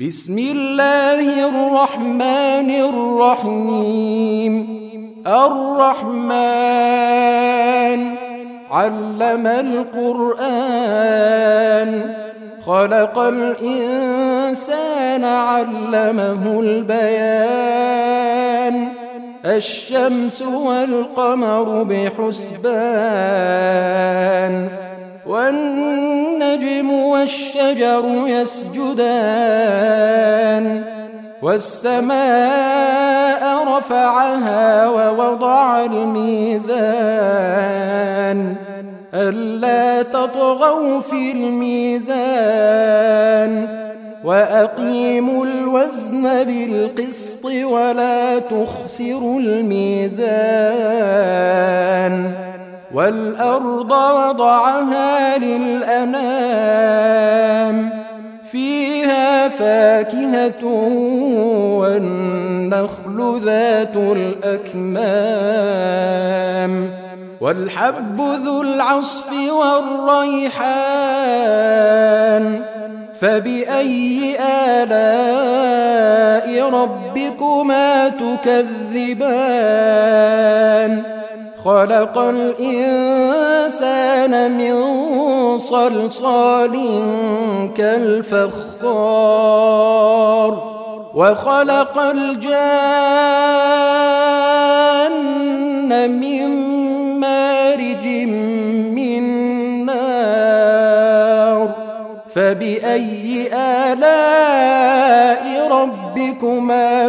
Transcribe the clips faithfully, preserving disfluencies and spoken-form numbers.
بسم الله الرحمن الرحيم. الرحمن علم القرآن، خلق الإنسان علمه البيان. الشمس والقمر بحسبان، والنجم والشجر يسجدان. والسماء رفعها ووضع الميزان، ألا تطغوا في الميزان. وأقيموا الوزن بالقسط ولا تخسروا الميزان. والأرض وضعها للأنام، فيها فاكهة والنخل ذات الأكمام. والحب ذو العصف والريحان، فبأي آلاء ربكما تكذبان. خلق الإنسان من صلصال كالفخار، وخلق الجان من مارج من نار. فبأي آلاء ربكما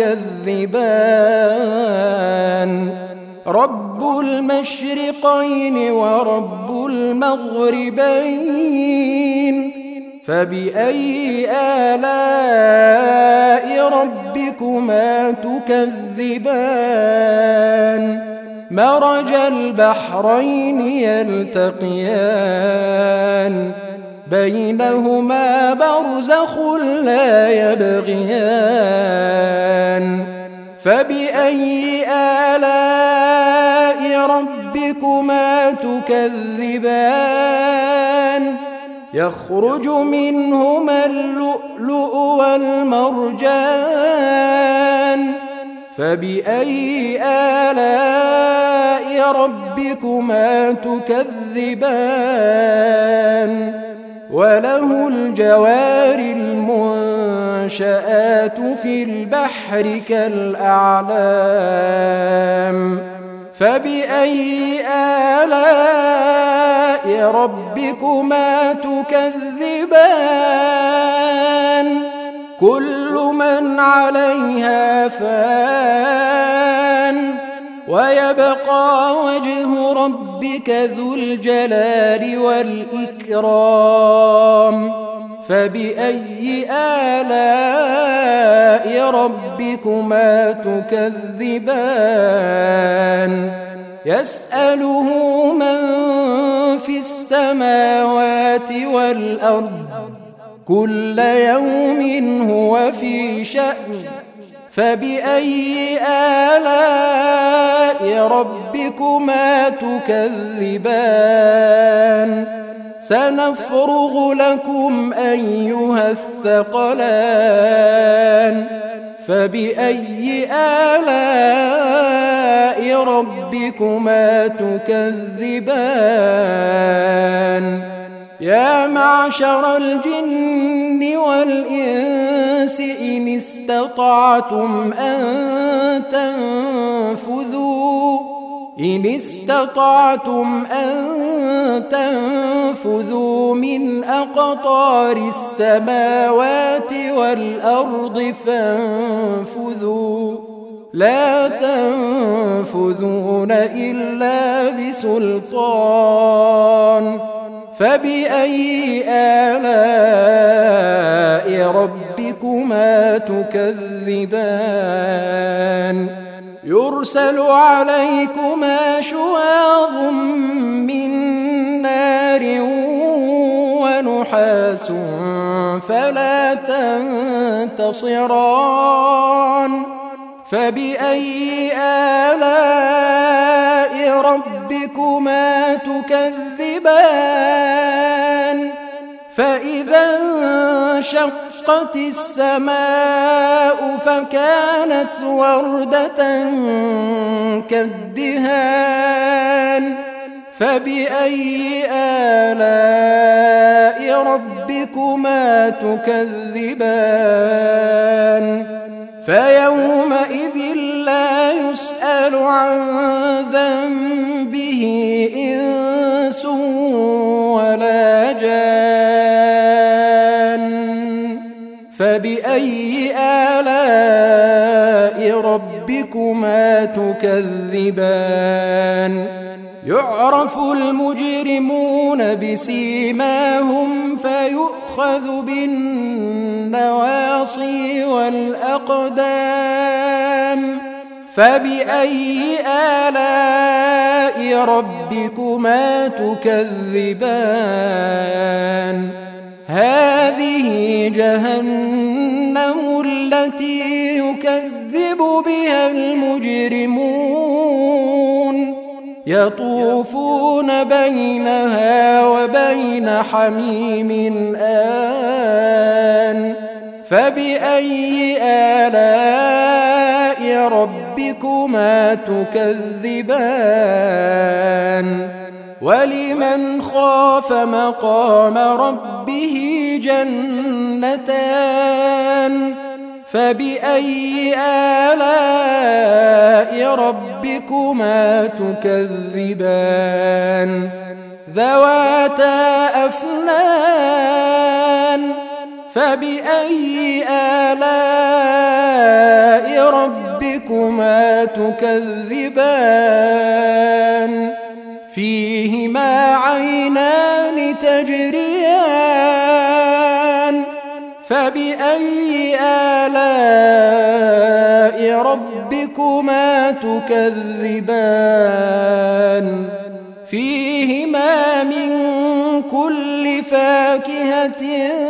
تكذبان. رب المشرقين ورب المغربين، فبأي آلاء ربكما تكذبان. مرج البحرين يلتقيان، بينهما برزخ لا يبغيان. فبأي آلاء ربكما تكذبان. يخرج منهما اللؤلؤ والمرجان، فبأي آلاء ربكما تكذبان. وله الجوار المنشآت في البحر كالأعلام، فبأي آلاء ربكما تكذبان. كل من عليها فان، ويبقى وجه ربك ذو الجلال والإكرام. فبأي آلاء ربكما تكذبان. يسأله من في السماوات والأرض، كل يوم هو في شأن. فبأي آلاء ربكما تكذبان. سنفرغ لكم أيها الثقلان. فبأي آلاء ربكما تكذبان. يا معشر الجن والإنس إن استطعتم أن تنفذوا إن استطعتم أن تنفذوا من أقطار السماوات والأرض فانفذوا، لا تنفذون إلا بسلطان. فبأي آلاء ربكما تكذبان. يرسل عليكما شواظ من نار ونحاس فلا تنتصران. فبأي آلاء ربكما تكذبان. فإذا انشق وانشقت السماء فكانت وردة كالدهان فبأي آلاء ربكما تكذبان فيومئذ لا يسأل عن ذنبه إنس ولا جان فبأي آلاء ربكما تكذبان يعرف المجرمون بسيماهم فيؤخذ بالنواصي والأقدام فبأي آلاء ربكما تكذبان هذه جهنم التي يكذب بها المجرمون يطوفون بينها وبين حميم آن فبأي آلاء ربكما تكذبان ولمن خاف مقام ربه جنتان فبأي آلاء ربكما تكذبان ذواتا أفنان فبأي آلاء ربكما تكذبان فيهما عينان تجريان فبأي آلاء ربكما تكذبان فيهما من كل فاكهة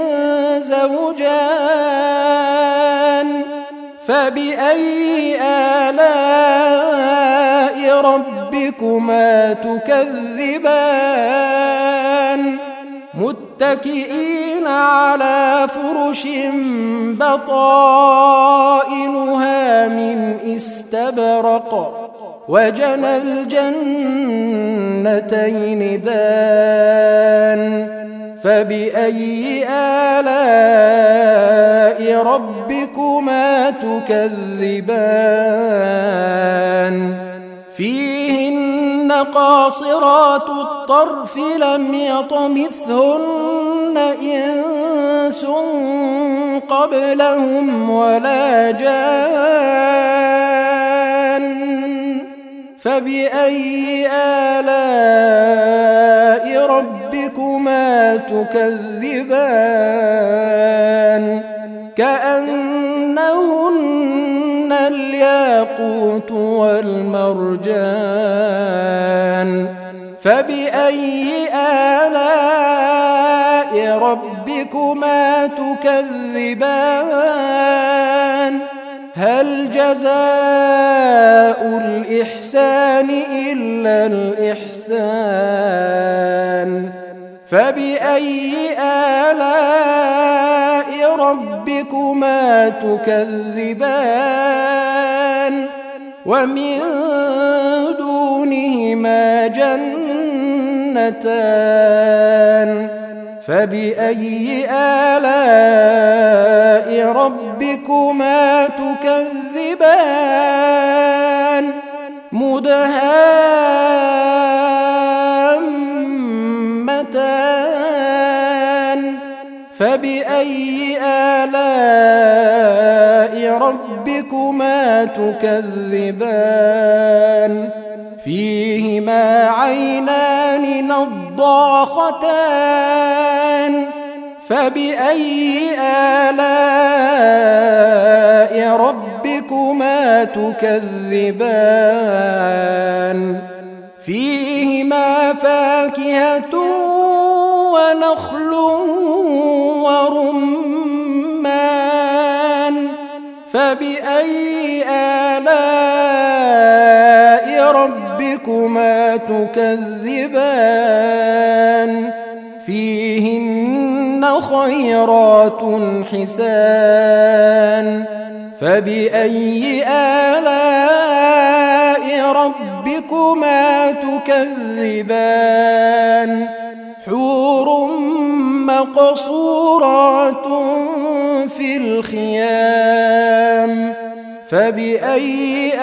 زوجان فبأي آلاء ربكما تكذبان متكئين على فرش بطائنها من استبرق وجنى الجنتين دان فبأي آلاء ربكما تكذبان فيهن قاصرات الطرف لم يطمثهن إنس قبلهم ولا جان فبأي آلاء ربكما تكذبان كأنهن الياقوت والمرجان فبأي آلاء ربكما تكذبان هل جزاء الإحسان إلا الإحسان فبأي آلاء ربكما تكذبان ومن دونهما جنتان فبأي آلاء ربكما تكذبان مدهامتان فبأي آلاء ربكما تكذبان فيهما عينان نضاختان فبأي آلاء ربكما تكذبان فيهما فاكهة ونخل ورمان فبأي آلاء ربكما تكذبان فيهن خيرات خيرات حسان فبأي آلاء ربكما تكذبان حور مقصورات في الخيام فبأي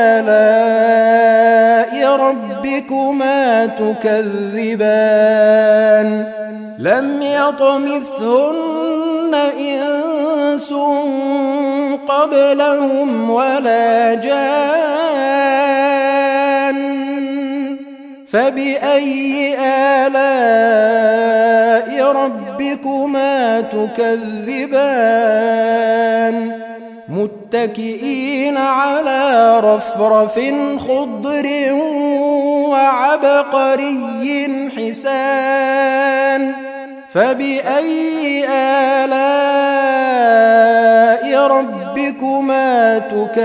آلاء ربكما تكذبان لم يطمثهن إنس قبلهم ولا جان فبأي آلاء ربكما تكذبان متكئين على رفرف خضر وعبقري حسان فبأي آلاء ربكما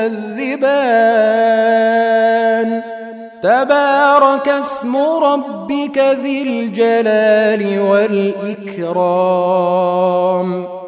تكذبان تبارك اسم ربك ذي الجلال والإكرام